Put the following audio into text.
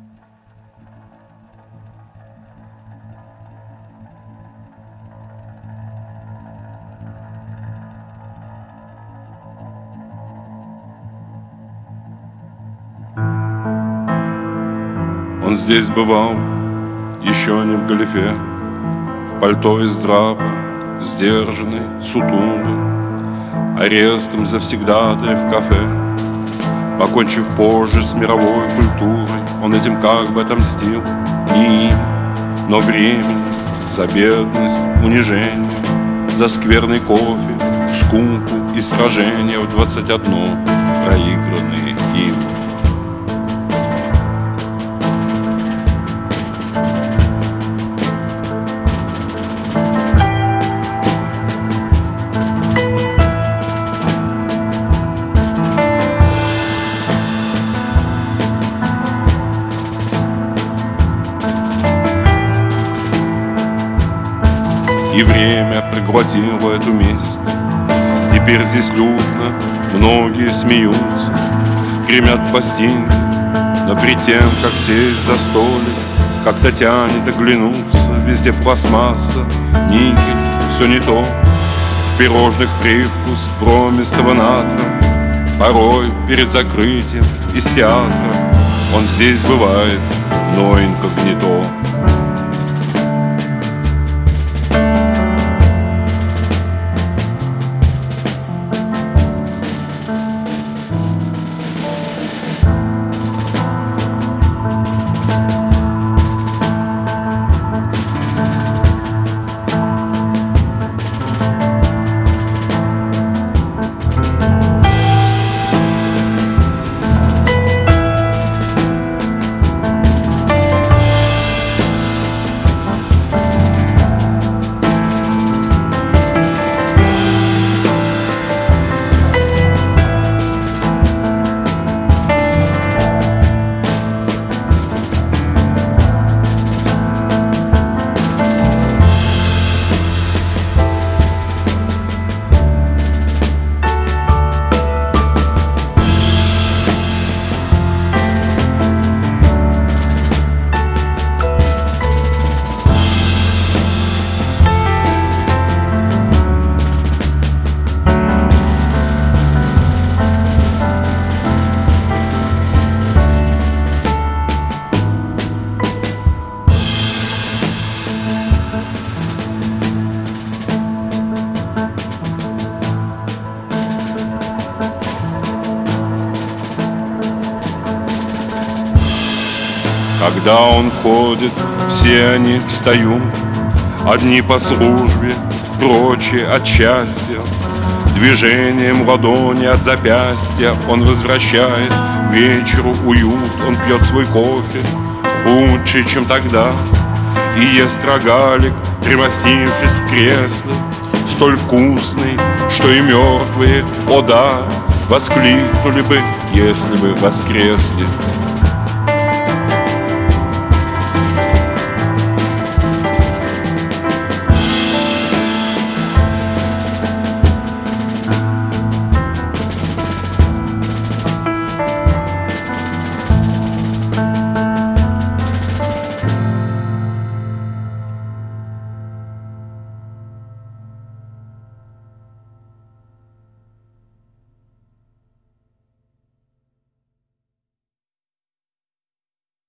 Он здесь бывал, еще не в галифе, в пальто из драпа, сдержанный, сутулый, арестом завсегдатай в кафе. Покончив позже с мировой культурой, он этим как бы отомстил не им, но времени, за бедность, унижение, за скверный кофе, скуку и сражения в 21, проигранные им. И время проглотило эту месть. Теперь здесь людно, многие смеются, гремят пластинки, но перед тем, как сесть за столик, как-то тянет оглянуться. Везде пластмасса, никель, все не то. В пирожных привкус проместого натра. Порой перед закрытием из театра он здесь бывает, но инкогнито. Когда он входит, все они встают, одни по службе, прочие от счастья. Движением ладони от запястья он возвращает к вечеру уют. Он пьет свой кофе лучше, чем тогда, и ест рогалик, примостившись в кресле, столь вкусный, что и мертвые, о да, воскликнули бы, если бы воскресли.